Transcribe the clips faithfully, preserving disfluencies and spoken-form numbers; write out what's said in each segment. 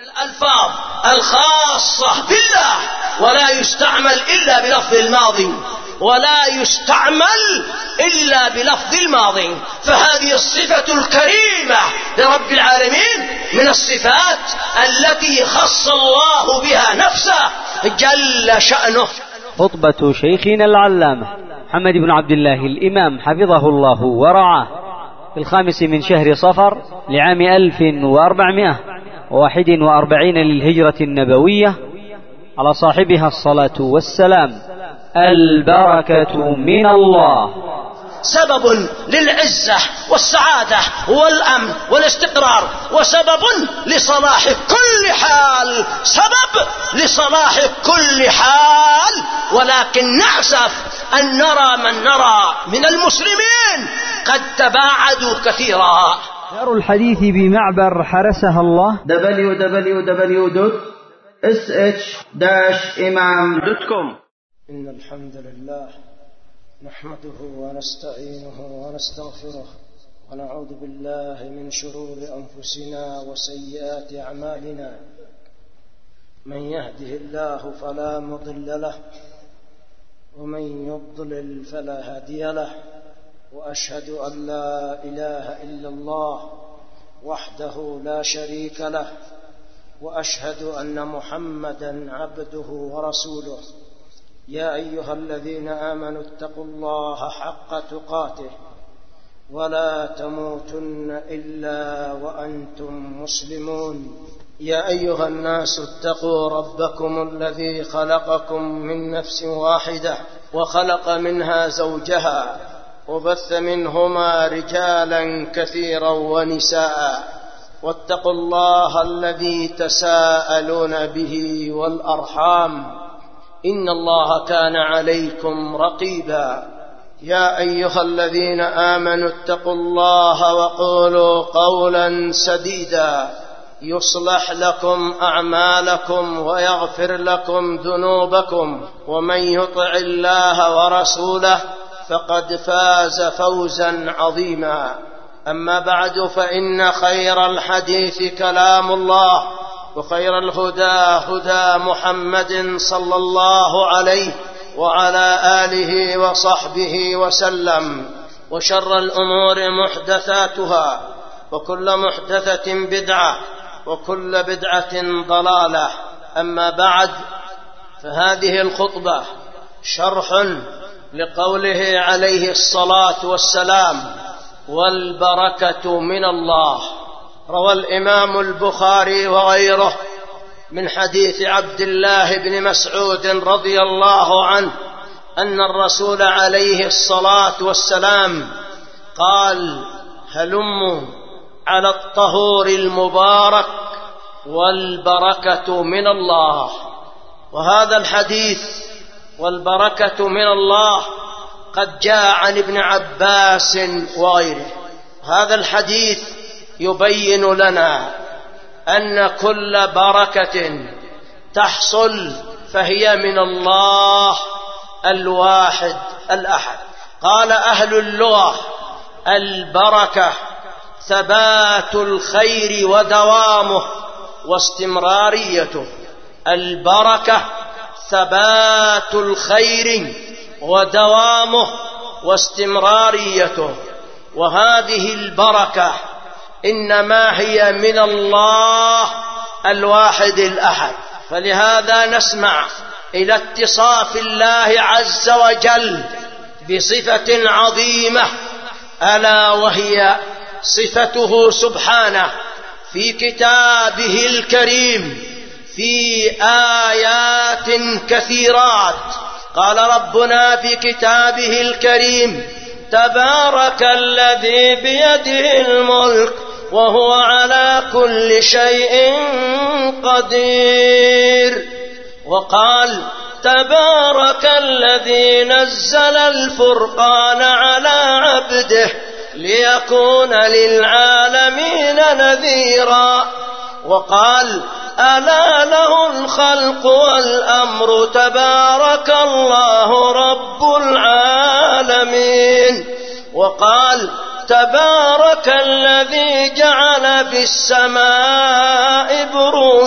الألفاظ الخاصة بالله، ولا يستعمل إلا بلفظ الماضي، ولا يستعمل إلا بلفظ الماضي. فهذه الصفة الكريمة لرب العالمين من الصفات التي خص الله بها نفسه جل شأنه. خطبة شيخنا العلامة محمد بن عبد الله الإمام حفظه الله ورعاه في الخامس من شهر صفر لعام ألف وأربعمائة وواحد وأربعين للهجرة النبوية، على صاحبها الصلاة والسلام. البركة من الله سبب للعزة والسعادة والأمن والاستقرار، وسبب لصلاح كل حال، سبب لصلاح كل حال. ولكن نأسف أن نرى من نرى من المسلمين قد تباعدوا كثيرا. دار الحديث بمعبر حرسها الله دبليو دبليو دبليو دوت إس إتش إمام دوت كوم. إن الحمد لله نحمده ونستعينه ونستغفره ونعوذ بالله من شرور أنفسنا وسيئات أعمالنا. من يهده الله فلا مضل له، ومن يضلل فلا هادي له. وأشهد أن لا إله إلا الله وحده لا شريك له، وأشهد أن محمدا عبده ورسوله. يا أيها الذين آمنوا اتقوا الله حق تقاته ولا تموتن إلا وأنتم مسلمون. يا أيها الناس اتقوا ربكم الذي خلقكم من نفس واحدة وخلق منها زوجها وبث منهما رجالا كثيرا ونساء. واتقوا الله الذي تساءلون به والأرحام، إن الله كان عليكم رقيبا. يا أيها الذين آمنوا اتقوا الله وقولوا قولا سديدا يصلح لكم أعمالكم ويغفر لكم ذنوبكم، ومن يطع الله ورسوله فقد فاز فوزا عظيما. أما بعد، فإن خير الحديث كلام الله، وخير الهدى هدى محمد صلى الله عليه وعلى آله وصحبه وسلم. وشر الأمور محدثاتها، وكل محدثة بدعة، وكل بدعة ضلالة. أما بعد، فهذه الخطبة شرح لقوله عليه الصلاة والسلام: والبركة من الله. روى الإمام البخاري وغيره من حديث عبد الله بن مسعود رضي الله عنه أن الرسول عليه الصلاة والسلام قال: هلموا على الطهور المبارك والبركة من الله. وهذا الحديث والبركة من الله قد جاء عن ابن عباس وغيره. هذا الحديث يبين لنا أن كل بركة تحصل فهي من الله الواحد الأحد. قال أهل اللغة: البركة ثبات الخير ودوامه واستمراريته. البركة ثبات الخير ودوامه واستمراريته. وهذه البركة إنما هي من الله الواحد الأحد. فلهذا نسمع إلى اتصاف الله عز وجل بصفة عظيمة، ألا وهي صفته سبحانه في كتابه الكريم في آيات كثيرات. قال ربنا في كتابه الكريم: تبارك الذي بيده الملك وهو على كل شيء قدير. وقال: تبارك الذي نزل الفرقان على عبده ليكون للعالمين نذيرا. وقال: ألا له الخلق والأمر تبارك الله رب العالمين. وقال: تبارك الذي جعل في السماء بروجا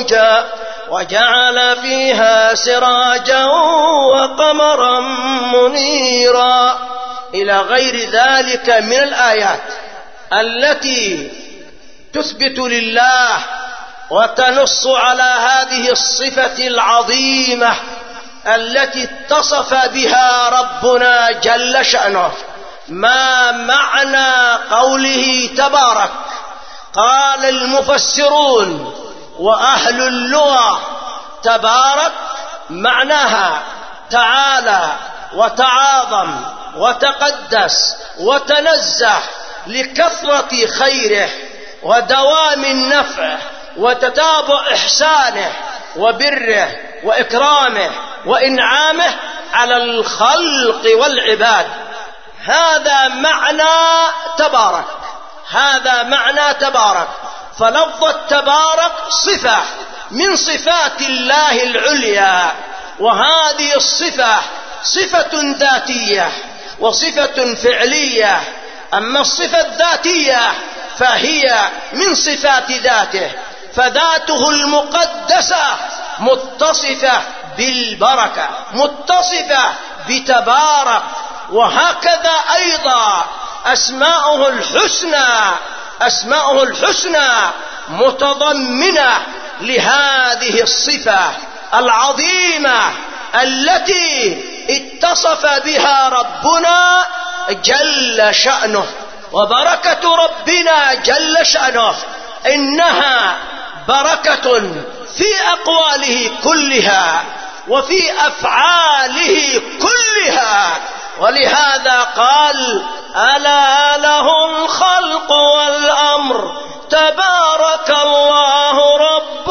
وزوجا وجعل فيها سراجا وقمرا منيرا إلى غير ذلك من الآيات التي تثبت لله وتنص على هذه الصفة العظيمة التي اتصف بها ربنا جل شأنه. ما معنى قوله تبارك؟ قال المفسرون وأهل اللغة: تبارك معناها تعالى وتعاظم وتقدس وتنزه لكثرة خيره ودوام نفعه وتتابع إحسانه وبره وإكرامه وإنعامه على الخلق والعباد. هذا معنى تبارك، هذا معنى تبارك. فلفظ تبارك صفة من صفات الله العليا، وهذه الصفة صفة ذاتية وصفة فعلية. أما الصفة الذاتية فهي من صفات ذاته، فذاته المقدسة متصفة بالبركة، متصفة بتبارك. وهكذا أيضا أسماؤه الحسنى، أسماؤه الحسنى متضمنة لهذه الصفة العظيمة التي اتصف بها ربنا جل شأنه. وبركة ربنا جل شأنه إنها بركة في أقواله كلها وفي أفعاله كلها. ولهذا قال: ألا له الخلق والأمر تبارك الله رب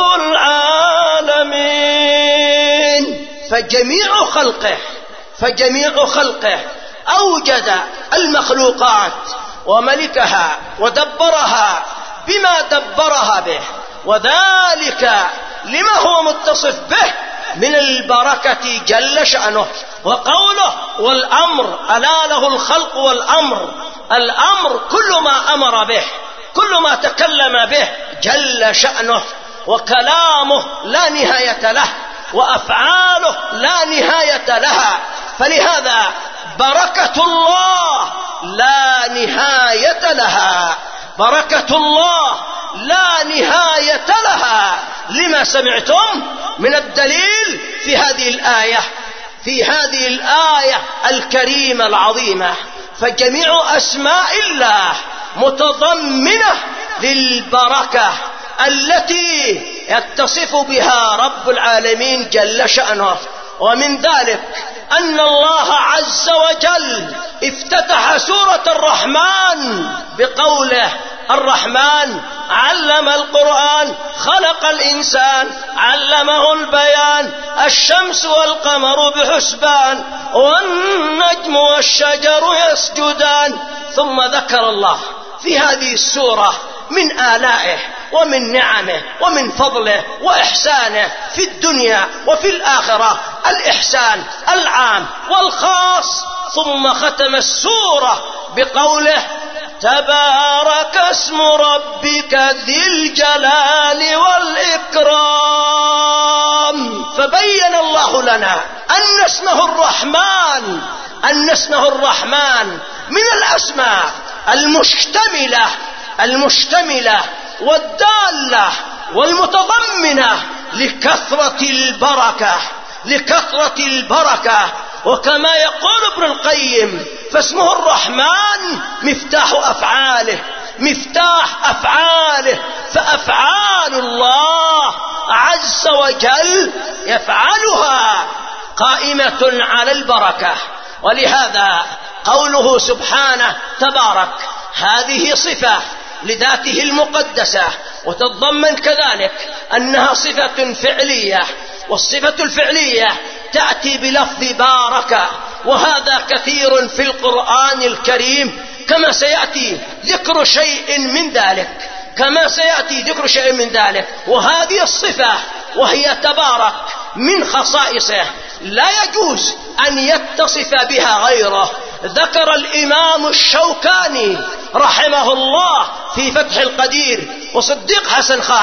العالمين. فجميع خلقه فجميع خلقه أوجد المخلوقات وملكها ودبرها بما دبرها به، وذلك لما هو متصف به من البركة جل شأنه. وقوله والأمر: ألا له الخلق والأمر، الأمر كل ما أمر به، كل ما تكلم به جل شأنه، وكلامه لا نهاية له، وأفعاله لا نهاية لها. فلهذا بركة الله لا نهاية لها، بركة الله لا نهاية لها. لما سمعتم من الدليل في هذه الآية، في هذه الآية الكريمة العظيمة. فجميع أسماء الله متضمنة للبركة التي يتصف بها رب العالمين جل شأنه. ومن ذلك أن الله عز وجل افتتح سورة الرحمن بقوله: الرحمن علم القرآن خلق الإنسان علمه البيان الشمس والقمر بحسبان والنجم والشجر يسجدان. ثم ذكر الله في هذه السورة من آلائه ومن نعمه ومن فضله وإحسانه في الدنيا وفي الآخرة، الإحسان العام والخاص. ثم ختم السورة بقوله: تبارك اسم ربك ذي الجلال والإكرام. فبين الله لنا أن اسمه الرحمن، أن اسمه الرحمن من الأسماء المشتملة المشتملة والدالة والمتضمنة لكثرة البركة، لكثرة البركة. وكما يقول ابن القيم: فاسمه الرحمن مفتاح أفعاله، مفتاح أفعاله. فأفعال الله عز وجل يفعلها قائمة على البركة. ولهذا قوله سبحانه تبارك هذه صفة لذاته المقدسة، وتتضمن كذلك أنها صفة فعلية، والصفة الفعلية تأتي بلفظ بارك، وهذا كثير في القرآن الكريم كما سيأتي ذكر شيء من ذلك، كما سيأتي ذكر شيء من ذلك. وهذه الصفة وهي تبارك من خصائصه لا يجوز أن يتصف بها غيره. ذكر الإمام الشوكاني رحمه الله في فتح القدير وصديق حسن خان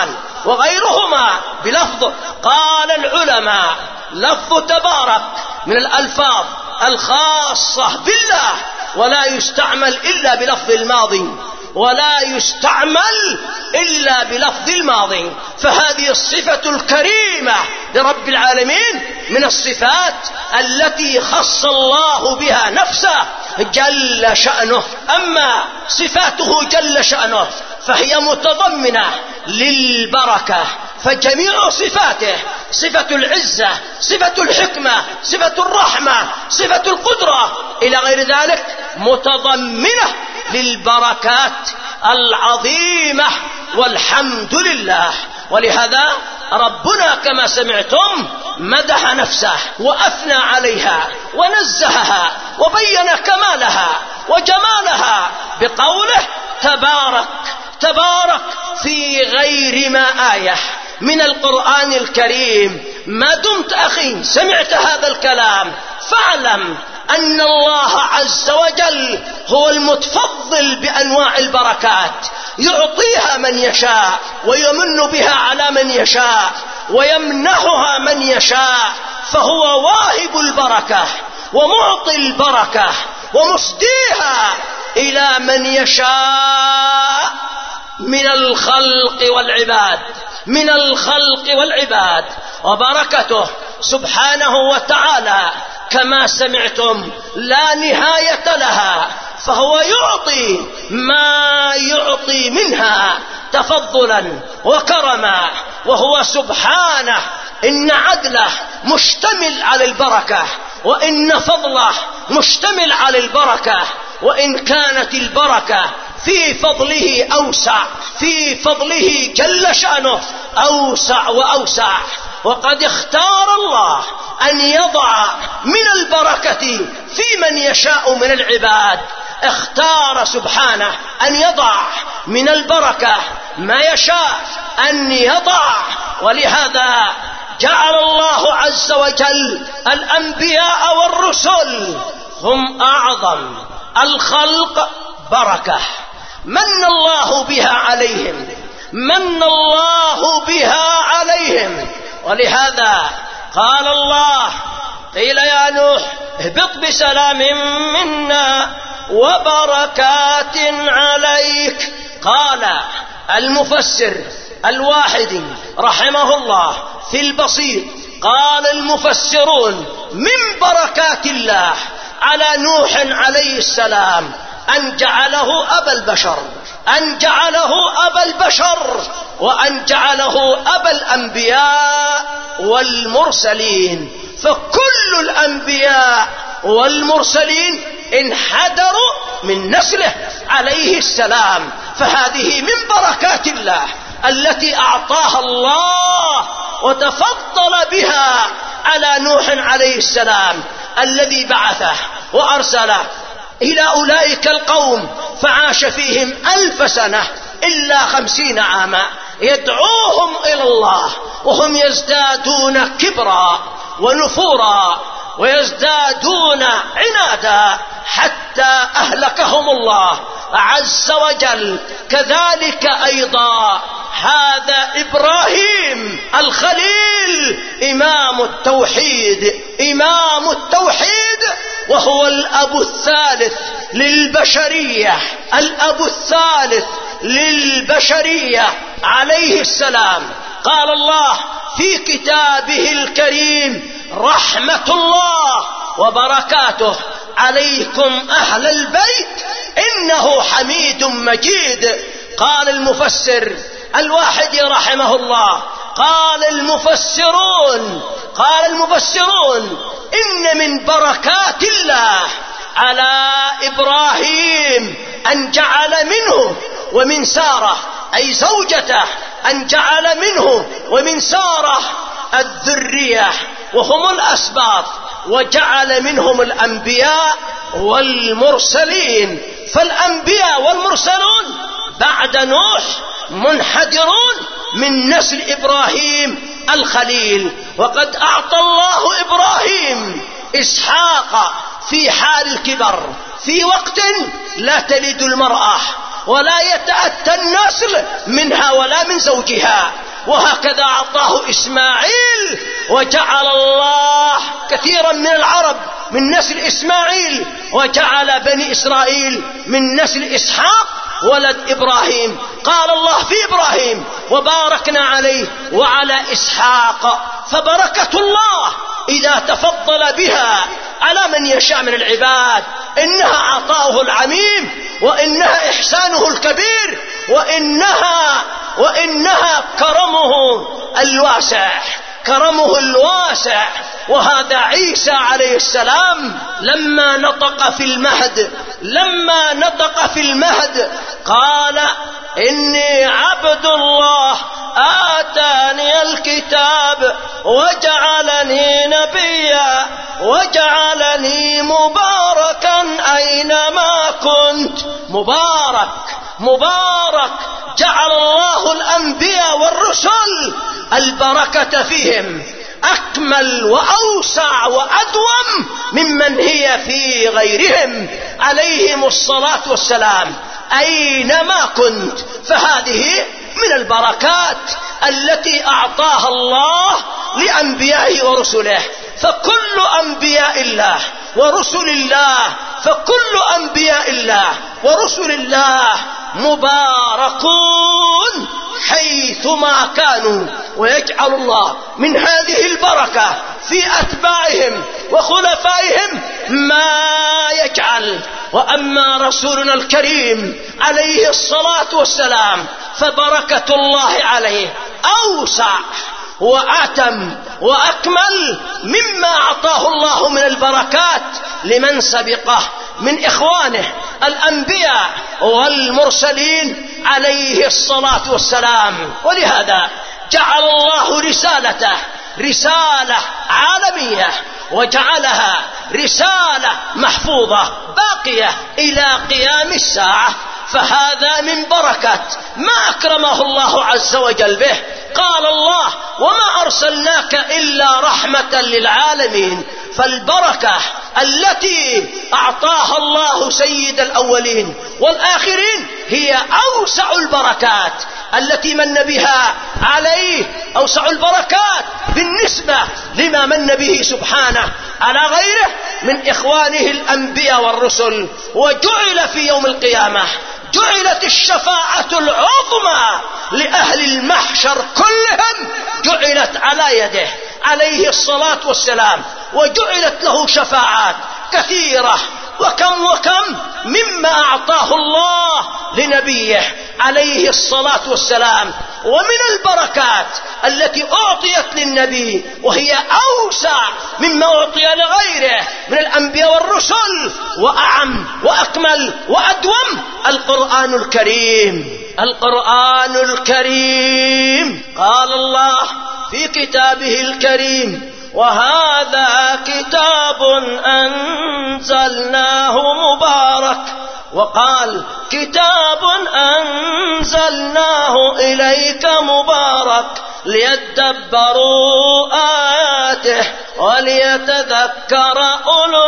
وغيرهما بلفظ. قال العلماء لفظ تبارك من الألفاظ الخاصة بالله، ولا يستعمل إلا بلفظ الماضي، ولا يستعمل إلا بلفظ الماضي. فهذه الصفة الكريمة لرب العالمين من الصفات التي خص الله بها نفسه جل شأنه. أما صفاته جل شأنه فهي متضمنة للبركة، فجميع صفاته، صفة العزة، صفة الحكمة، صفة الرحمة، صفة القدرة إلى غير ذلك، متضمنة للبركات العظيمة، والحمد لله. ولهذا ربنا كما سمعتم مدح نفسه وأثنى عليها ونزهها وبين كمالها وجمالها بقوله تبارك. تبارك في غير ما آية من القرآن الكريم. ما دمت أخي سمعت هذا الكلام فاعلم أن الله عز وجل هو المتفضل بأنواع البركات، يعطيها من يشاء ويمن بها على من يشاء ويمنحها من يشاء، فهو واهب البركة ومعطي البركة ومسديها إلى من يشاء من الخلق والعباد، من الخلق والعباد. وبركته سبحانه وتعالى كما سمعتم لا نهاية لها، فهو يعطي ما يعطي منها تفضلا وكرما، وهو سبحانه إن عدله مشتمل على البركة، وإن فضله مشتمل على البركة، وإن كانت البركة في فضله أوسع، في فضله جل شأنه أوسع وأوسع. وقد اختار الله أن يضع من البركة في من يشاء من العباد، اختار سبحانه أن يضع من البركة ما يشاء أن يضع. ولهذا جعل الله عز وجل الأنبياء والرسل هم أعظم الخلق بركة، من الله بها عليهم، من الله بها عليهم. ولهذا قال الله قيل يا نوح اهبط بسلام منا وبركات عليك. قال المفسر الواحد رحمه الله في البسيط، قال المفسرون من بركات الله على نوح عليه السلام أن جعله أبا البشر، أن جعله أبا البشر، وأن جعله أبا الأنبياء والمرسلين. فكل الأنبياء والمرسلين انحدروا من نسله عليه السلام. فهذه من بركات الله التي أعطاها الله وتفضل بها على نوح عليه السلام الذي بعثه وأرسله إلى أولئك القوم، فعاش فيهم ألف سنة إلا خمسين عاما يدعوهم إلى الله، وهم يزدادون كبرا ونفورا ويزدادون عنادا حتى أهلكهم الله عز وجل. كذلك أيضا هذا إبراهيم الخليل إمام التوحيد، إمام التوحيد، وهو الأب الثالث للبشرية، الأب الثالث للبشرية عليه السلام. قال الله في كتابه الكريم رحمة الله وبركاته عليكم أهل البيت إنه حميد مجيد. قال المفسر الواحد رحمه الله، قال المفسرون قال المفسرون إن من بركات الله على إبراهيم أن جعل منه ومن سارة أي زوجته، أن جعل منه ومن سارة الذرية وهم الأسباط، وجعل منهم الأنبياء والمرسلين. فالأنبياء والمرسلون بعد نوح منحدرون من نسل إبراهيم الخليل. وقد أعطى الله إبراهيم إسحاق في حال الكبر، في وقت لا تلد المرأة ولا يتأتى النسل منها ولا من زوجها، وهكذا أعطاه إسماعيل. وجعل الله كثيرا من العرب من نسل إسماعيل، وجعل بني إسرائيل من نسل إسحاق ولد إبراهيم. قال الله في إبراهيم: وباركنا عليه وعلى إسحاق. فبركة الله إذا تفضل بها على من يشاء من العباد إنها عطاؤه العميم، وإنها إحسانه الكبير، وإنها وإنها كرمه الواسع كرمه الواسع. وهذا عيسى عليه السلام لما نطق في المهد لما نطق في المهد قال: إني عبد الله آتاني الكتاب وجعلني نبيا وجعلني مباركا أينما كنت. مبارك مبارك. جعل الله الأنبياء والرسل البركة فيهم أكمل وأوسع وأدوم ممن هي في غيرهم عليهم الصلاة والسلام أينما كنت. فهذه من البركات التي أعطاها الله لأنبيائه ورسله. فكل أنبياء الله ورسل الله فكل أنبياء الله ورسل الله مباركون حيثما كانوا. ويجعل الله من هذه البركة في أتباعهم وخلفائهم ما يجعل. وأما رسولنا الكريم عليه الصلاة والسلام فبركة الله عليه أوسع وأتم وأكمل مما أعطاه الله من البركات لمن سبقه من إخوانه الأنبياء والمرسلين عليه الصلاة والسلام. ولهذا جعل الله رسالته رسالة عالمية، وجعلها رسالة محفوظة باقية إلى قيام الساعة. فهذا من بركة ما أكرمه الله عز وجل به. قال الله: وما أرسلناك إلا رحمة للعالمين. فالبركة التي أعطاها الله سيد الأولين والآخرين هي أوسع البركات التي من بها عليه، أوسع البركات بالنسبة لما من به سبحانه على غيره من إخوانه الأنبياء والرسل. وجعل في يوم القيامة جعلت الشفاعة العظمى لأهل المحشر كلهم جعلت على يده عليه الصلاة والسلام، وجعلت له شفاعات كثيرة. وكم وكم مما أعطاه الله لنبيه عليه الصلاة والسلام. ومن البركات التي أعطيت للنبي وهي أوسع مما أعطي لغيره من الأنبياء والرسل وأعم وأكمل وأدوم القرآن الكريم. القرآن الكريم قال الله في كتابه الكريم: وهذا كتاب أنزلناه مبارك. وقال: كتاب أنزلناه إليك مبارك ليدبروا آياته وليتذكر أولو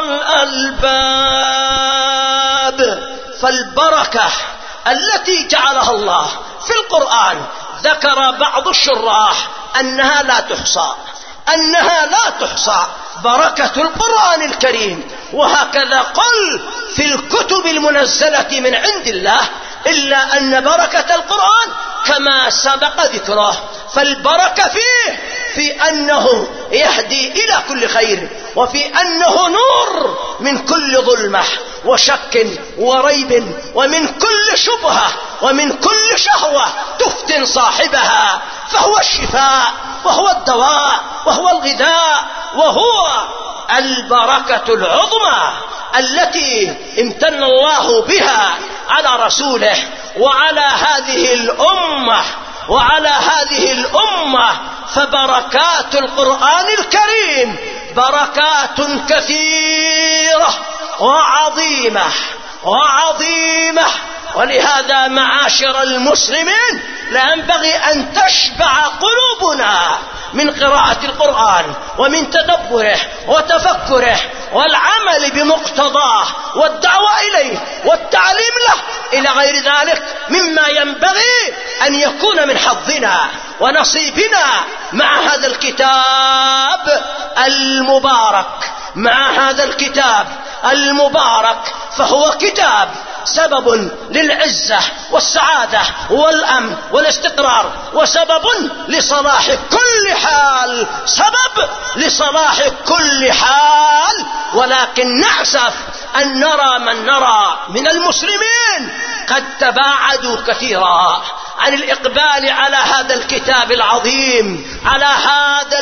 الألباب. فالبركة التي جعلها الله في القرآن ذكر بعض الشراح أنها لا تحصى أنها لا تحصى بركة القرآن الكريم. وهكذا قل في الكتب المنزلة من عند الله، إلا أن بركة القرآن كما سبق ذكره. فالبركة فيه في أنه يهدي إلى كل خير، وفي أنه نور من كل ظلمة وشك وريب، ومن كل شبهة ومن كل شهوة تفتن صاحبها. فهو الشفاء وهو الدواء وهو الغذاء وهو البركة العظمى التي امتن الله بها على رسوله وعلى هذه الأمة وعلى هذه الأمة. فبركات القرآن الكريم بركات كثيرة وعظيمة وعظيمة. ولهذا معاشر المسلمين لا ينبغي أن تشبع قلوبنا من قراءة القرآن ومن تدبره وتفكره والعمل بمقتضاه والدعوة إليه والتعليم له إلى غير ذلك مما ينبغي أن يكون من حظنا ونصيبنا مع هذا الكتاب المبارك، مع هذا الكتاب المبارك، فهو كتاب سبب للعزة والسعادة والأمن والاستقرار، وسبب لصلاح كل حال، سبب لصلاح كل حال. ولكن نأسف أن نرى من نرى من المسلمين قد تباعدوا كثيرا عن الإقبال على هذا الكتاب العظيم، على هذا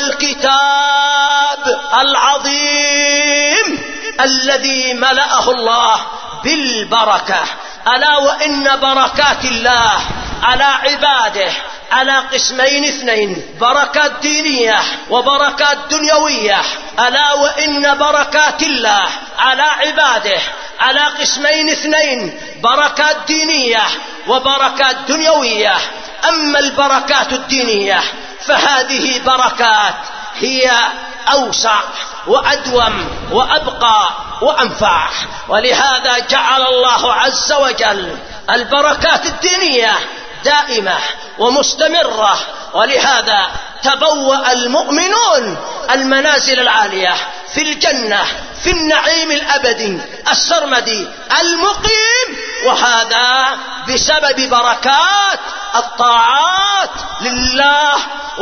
الكتاب العظيم الذي ملأه الله بالبركة. ألا وإن بركات الله على عباده على قسمين اثنين، بركات دينية وبركات دنيوية. ألا وإن بركات الله على عباده على قسمين اثنين، بركات دينية وبركات دنيوية. أما البركات الدينية فهذه بركات هي أوسع وأدوم وأبقى وأنفع، ولهذا جعل الله عز وجل البركات الدينية دائمة ومستمرة. ولهذا تبوأ المؤمنون المنازل العالية في الجنة في النعيم الأبدي السرمدي المقيم، وهذا بسبب بركات الطاعات لله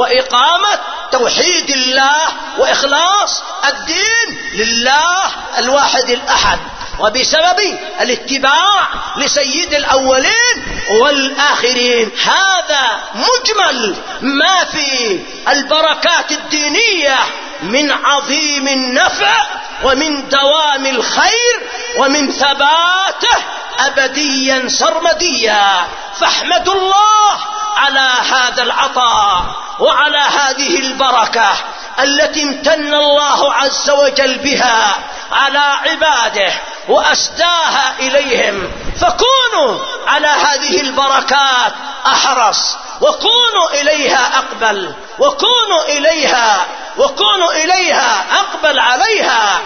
وإقامة توحيد الله وإخلاص الدين لله الواحد الأحد، وبسبب الاتباع لسيد الأولين والآخرين. هذا مجمل ما في البركات الدينية من عظيم النفع ومن دوام الخير ومن ثباته أبديا سرمديا. فاحمدوا الله على هذا العطاء وعلى هذه البركة التي امتن الله عز وجل بها على عباده وأسداها إليهم. فكونوا على هذه البركات أحرص، وكونوا إليها أقبل، وكونوا إليها وكونوا إليها أقبل عليها،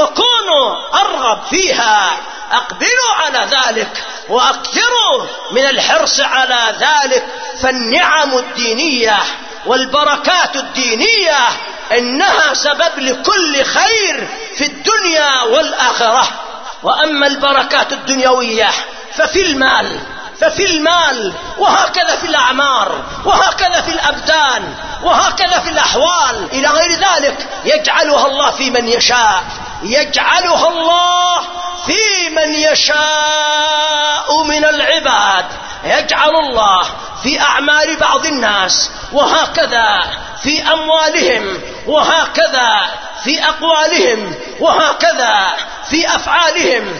وكونوا أرغب فيها. أقبلوا على ذلك وأكثروا من الحرص على ذلك. فالنعم الدينية والبركات الدينية إنها سبب لكل خير في الدنيا والآخرة. وأما البركات الدنيوية ففي المال ففي المال وهكذا في الأعمار وهكذا في الأبدان وهكذا في الأحوال إلى غير ذلك، يجعلها الله في من يشاء، يجعلها الله في من يشاء من العباد، يجعل الله في أعمال بعض الناس، وهكذا في أموالهم، وهكذا في أقوالهم، وهكذا في أفعالهم،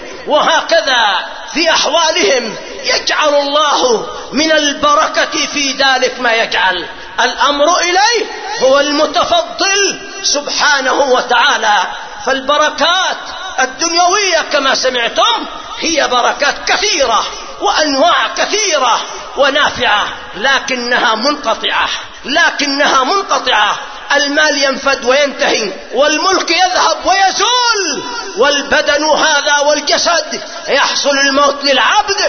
وهكذا في أحوالهم. يجعل الله من البركة في ذلك ما يجعل. الأمر إليه هو المتفضل سبحانه وتعالى. فالبركات الدنيوية كما سمعتم هي بركات كثيرة وأنواع كثيرة ونافعة، لكنها منقطعة لكنها منقطعة. المال ينفد وينتهي، والملك يذهب ويزول، والبدن هذا والجسد يحصل الموت للعبد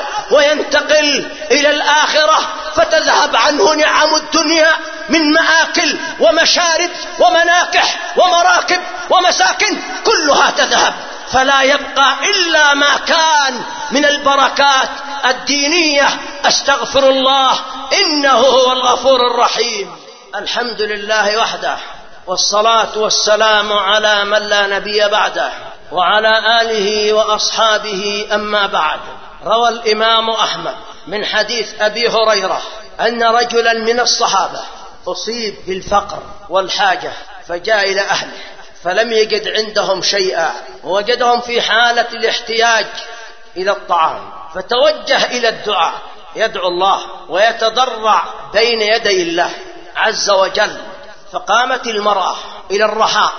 وينتقل إلى الآخرة، فتذهب عنه نعم الدنيا من مآكل ومشارب ومناكح ومراكب ومساكن، كلها تذهب، فلا يبقى إلا ما كان من البركات الدينية. أستغفر الله إنه هو الغفور الرحيم. الحمد لله وحده، والصلاة والسلام على من لا نبي بعده، وعلى آله وأصحابه. أما بعد، روى الإمام أحمد من حديث أبي هريرة أن رجلا من الصحابة أصيب بالفقر والحاجة، فجاء إلى أهله فلم يجد عندهم شيئا، ووجدهم في حالة الاحتياج إلى الطعام، فتوجه إلى الدعاء، يدعو الله ويتضرع بين يدي الله عز وجل. فقامت المرأة إلى الرحاء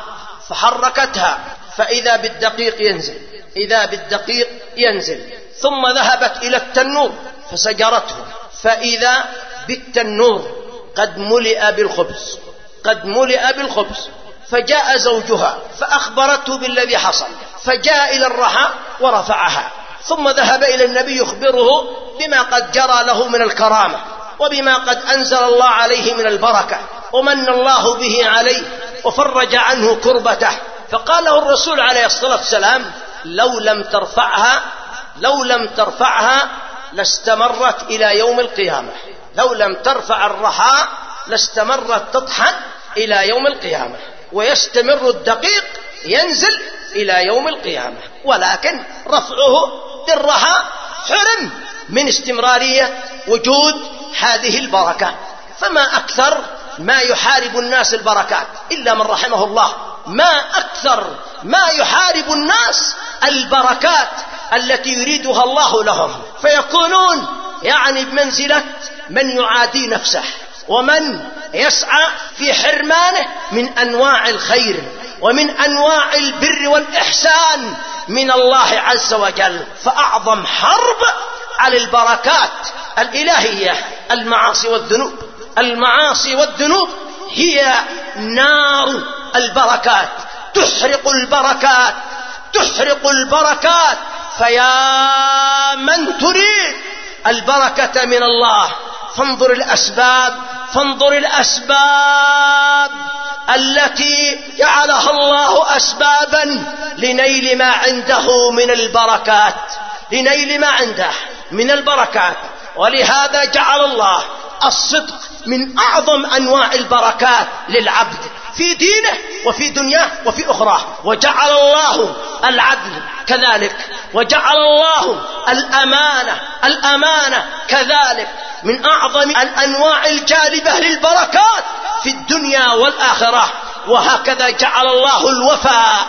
فحركتها، فإذا بالدقيق ينزل إذا بالدقيق ينزل ثم ذهبت إلى التنور فسجرته، فإذا بالتنور قد ملئ بالخبز قد ملئ بالخبز فجاء زوجها فأخبرته بالذي حصل، فجاء إلى الرحاء ورفعها، ثم ذهب إلى النبي يخبره بما قد جرى له من الكرامة وبما قد أنزل الله عليه من البركة ومن الله به عليه وفرج عنه كربته. فقال له الرسول عليه الصلاة والسلام لو لم ترفعها لو لم ترفعها لاستمرت إلى يوم القيامة، لو لم ترفع الرحاء لاستمرت تطحن إلى يوم القيامة، ويستمر الدقيق ينزل إلى يوم القيامة، ولكن رفعه بالرحاء حرم من استمرارية وجود هذه البركة. فما أكثر ما يحارب الناس البركات إلا من رحمه الله، ما أكثر ما يحارب الناس البركات التي يريدها الله لهم، فيكونون يعني بمنزلة من يعادي نفسه ومن يسعى في حرمانه من أنواع الخير ومن أنواع البر والإحسان من الله عز وجل. فأعظم حرب على البركات الإلهية المعاصي والذنوب. المعاصي والذنوب هي نار البركات، تحرق البركات تحرق البركات. فيا من تريد البركة من الله فانظر الأسباب فانظر الأسباب التي جعلها الله أسبابا لنيل ما عنده من البركات لنيل ما عنده من البركات. ولهذا جعل الله الصدق من أعظم أنواع البركات للعبد في دينه وفي دنياه وفي أخراه، وجعل الله العدل كذلك، وجعل الله الأمانة الأمانة كذلك من أعظم الأنواع الجالبة للبركات في الدنيا والآخرة. وهكذا جعل الله الوفاء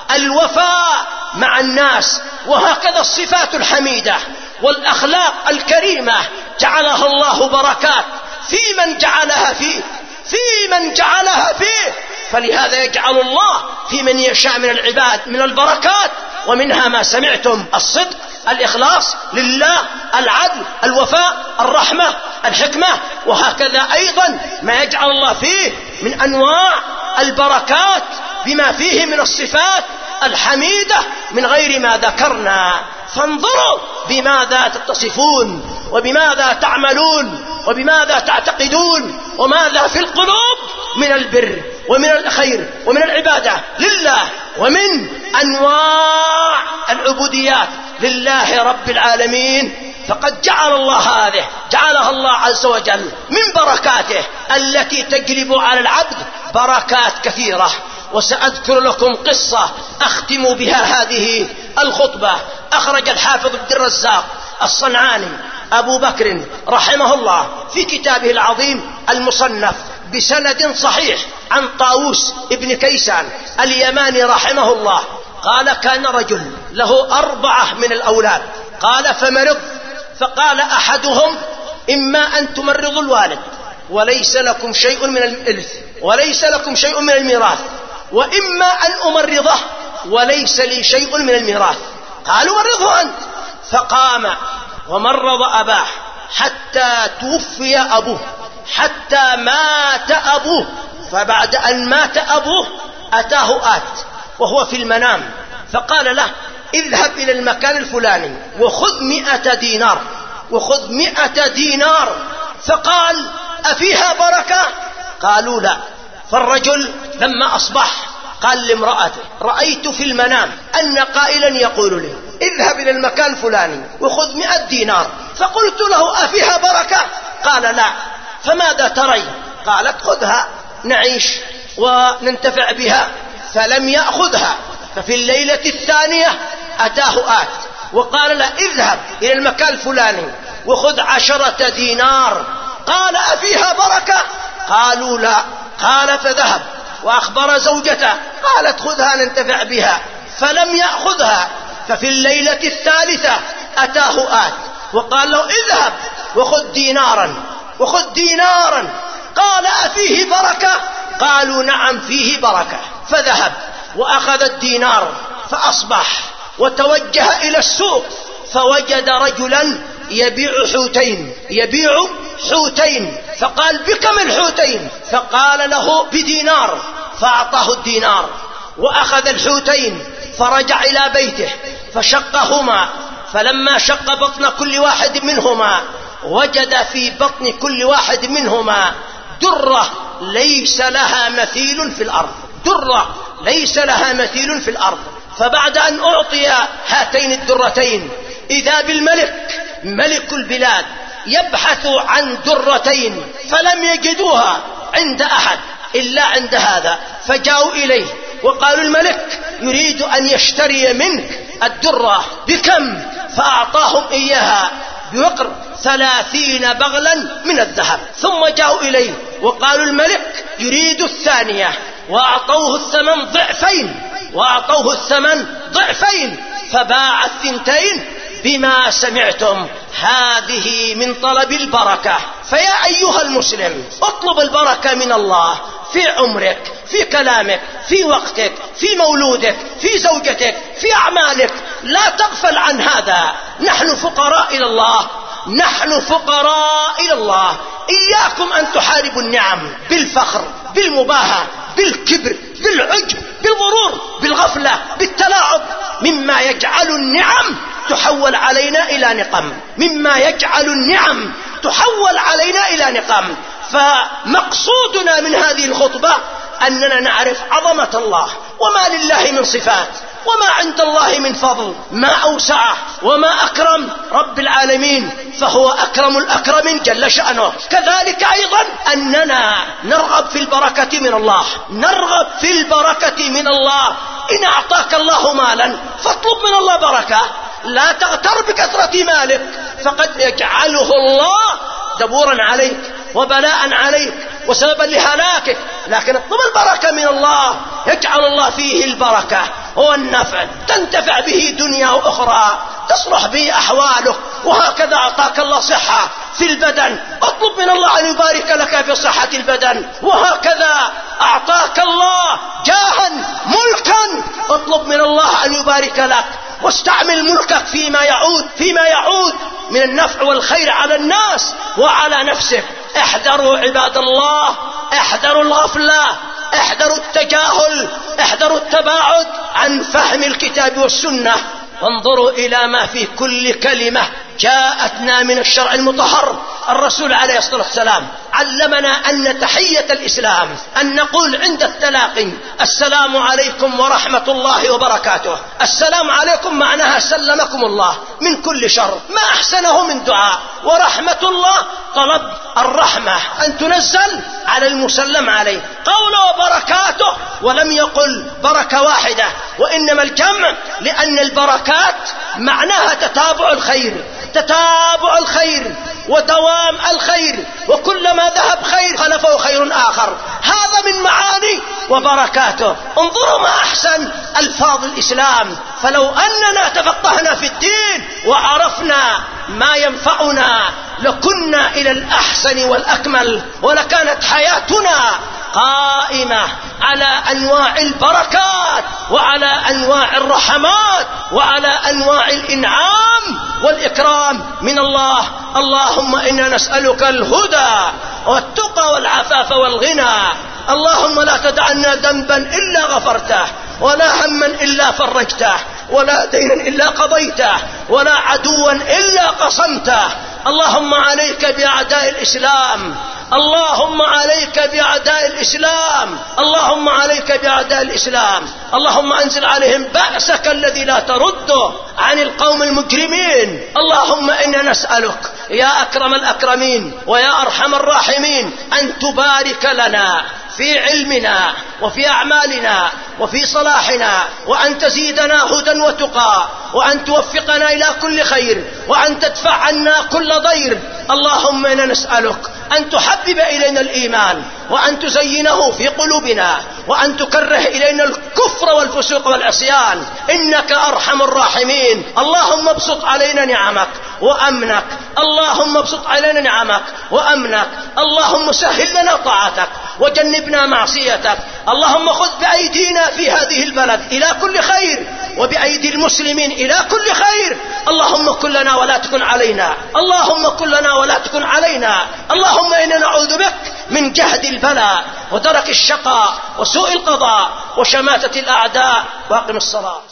الوفاء مع الناس، وهكذا الصفات الحميدة والأخلاق الكريمة جعلها الله بركات في من جعلها فيه في من جعلها فيه. فلهذا يجعل الله في من يشاء من العباد من البركات، ومنها ما سمعتم: الصدق، الإخلاص لله، العدل، الوفاء، الرحمة، الحكمة. وهكذا أيضا ما يجعل الله فيه من أنواع البركات بما فيه من الصفات الحميدة من غير ما ذكرنا. فانظروا بماذا تتصفون وبماذا تعملون وبماذا تعتقدون وماذا في القلوب من البر ومن الخير ومن العبادة لله ومن أنواع العبوديات لله رب العالمين. فقد جعل الله هذه جعلها الله عز وجل من بركاته التي تجلب على العبد بركات كثيرة. وسأذكر لكم قصة أختم بها هذه الخطبة. أخرج الحافظ عبد الرزاق الصنعاني أبو بكر رحمه الله في كتابه العظيم المصنف بسند صحيح عن طاووس ابن كيسان اليماني رحمه الله قال: كان رجل له أربعة من الأولاد، قال فمرض، فقال أحدهم: إما أن تمرضوا الوالد وليس لكم شيء من الإرث وليس لكم شيء من الميراث، وإما أن أمرضه وليس لي شيء من الميراث. قالوا: مرضه أنت. فقام ومرض أباه حتى توفي أبوه، حتى مات أبوه. فبعد أن مات أبوه أتاه آت وهو في المنام فقال له: اذهب إلى المكان الفلاني وخذ مئة دينار وخذ مئة دينار. فقال: أفيها بركة؟ قالوا: لا. فالرجل لما أصبح قال لامرأته: رأيت في المنام أن قائلا يقول لي: اذهب إلى المكان الفلاني وخذ مئة دينار. فقلت له: أفيها بركة؟ قال: لا. فماذا تري؟ قالت: خذها نعيش وننتفع بها. فلم يأخذها. ففي الليلة الثانية أتاه آت وقال له: اذهب إلى المكان الفلاني وخذ عشرة دينار. قال: أفيها بركة؟ قالوا: لا. قال: فذهب وأخبر زوجته، قالت: خذها ننتفع بها. فلم يأخذها. ففي الليلة الثالثة أتاه آت وقال له: اذهب وخذ دينارا وخذ دينارا. قال: أفيه بركة؟ قالوا: نعم فيه بركة. فذهب وأخذ الدينار فأصبح وتوجه إلى السوق فوجد رجلا يبيع حوتين يبيع حوتين فقال: بكم الحوتين؟ فقال له: بدينار. فأعطاه الدينار وأخذ الحوتين فرجع إلى بيته فشقهما فلما شق بطن كل واحد منهما وجد في بطن كل واحد منهما درة ليس لها مثيل في الأرض، درة ليس لها مثيل في الأرض. فبعد أن أعطي هاتين الدرتين إذا بالملك ملك البلاد يبحث عن درتين فلم يجدوها عند أحد إلا عند هذا، فجاءوا إليه وقالوا الملك يريد أن يشتري منك الدرة بكم؟ فأعطاهم إياها بوقر ثلاثين بغلا من الذهب. ثم جاءوا إليه وقالوا الملك يريد الثانية وأعطوه الثمن ضعفين وأعطوه الثمن ضعفين فباع الثنتين بما سمعتم. هذه من طلب البركة. فيا أيها المسلم اطلب البركة من الله في عمرك، في كلامك، في وقتك، في مولودك، في زوجتك، في أعمالك. لا تغفل عن هذا. نحن فقراء إلى الله، نحن فقراء إلى الله. إياكم أن تحاربوا النعم بالفخر، بالمباهة، بالكبر، بالعجب، بالغرور، بالغفلة، بالتلاعب، مما يجعل النعم تحول علينا إلى نقم، مما يجعل النعم تحول علينا إلى نقم. فمقصودنا من هذه الخطبة أننا نعرف عظمة الله وما لله من صفات وما عند الله من فضل، ما أوسعه وما أكرم رب العالمين، فهو أكرم الأكرمين جل شأنه. كذلك أيضا أننا نرغب في البركة من الله، نرغب في البركة من الله. إن أعطاك الله مالا فاطلب من الله بركة، لا تغتر بكثرة مالك فقد يجعله الله دبورا عليك وبلاء عليك وسببا لهلاكك. لكن اطلب البركة من الله يجعل الله فيه البركة هو النفع، تنتفع به دنيا وأخرى، تصلح به أحوالك. وهكذا أعطاك الله صحة في البدن، اطلب من الله أن يبارك لك في صحة البدن. وهكذا أعطاك الله جاها ملكا، اطلب من الله أن يبارك لك واستعمل ملكك فيما يعود فيما يعود من النفع والخير على الناس وعلى نفسك. احذروا عباد الله، احذروا الغفلة، احذروا التجاهل، احذروا التباعد عن فهم الكتاب والسنة. وانظروا إلى ما في كل كلمة جاءتنا من الشرع المطهر. الرسول عليه الصلاة والسلام علمنا أن تحية الإسلام أن نقول عند التلاقي السلام عليكم ورحمة الله وبركاته. السلام عليكم معناها سلمكم الله من كل شر، ما أحسنه من دعاء. ورحمة الله طلب الرحمة أن تنزل على المسلم عليه. قول وبركاته ولم يقل بركة واحدة، وإنما الجمع، لأن البركات معناها تتابع الخير، تتابع الخير ودوام الخير، وكلما ذهب خير خلفه خير آخر. هذا من معاني وبركاته. انظروا ما أحسن ألفاظ الإسلام. فلو أننا تفقهنا في الدين وعرفنا ما ينفعنا لكنا إلى الأحسن والأكمل، ولكانت حياتنا قائمة على أنواع البركات وعلى أنواع الرحمات وعلى أنواع الإنعام والإكرام من الله. اللهم إنا نسألك الهدى والتقى والعفاف والغنى. اللهم لا تدعنا ذنبا إلا غفرته، ولا هما إلا فرجته، ولا دينا إلا قضيته، ولا عدوا إلا قصمته. اللهم عليك بأعداء الإسلام، اللهم عليك بأعداء الإسلام، اللهم عليك بأعداء الإسلام. اللهم أنزل عليهم بأسك الذي لا ترده عن القوم المجرمين. اللهم إنا نسألك يا أكرم الأكرمين ويا أرحم الراحمين أن تبارك لنا في علمنا وفي أعمالنا وفي صلاحنا، وأن تزيدنا هدى وتقى، وأن توفقنا إلى كل خير، وأن تدفع عنا كل ضير. اللهم إنا نسألك أن تحبب إلينا الإيمان، وأن تزينه في قلوبنا، وأن تكره إلينا الكفر والفسوق والعصيان، إنك أرحم الراحمين. اللهم ابسط علينا نعمك وأمنك، اللهم ابسط علينا نعمك وأمنك. اللهم سهل لنا طاعتك وجنبنا معصيتك. اللهم خذ بأيدينا في هذه البلد إلى كل خير، وبأيدي المسلمين إلى كل خير. اللهم كن لنا ولا تكن علينا، اللهم كن لنا ولا تكن علينا. اللهم إنا نعوذ بك من جهد البلاء ودرك الشقاء وسوء القضاء وشماتة الأعداء. واقم الصلاة.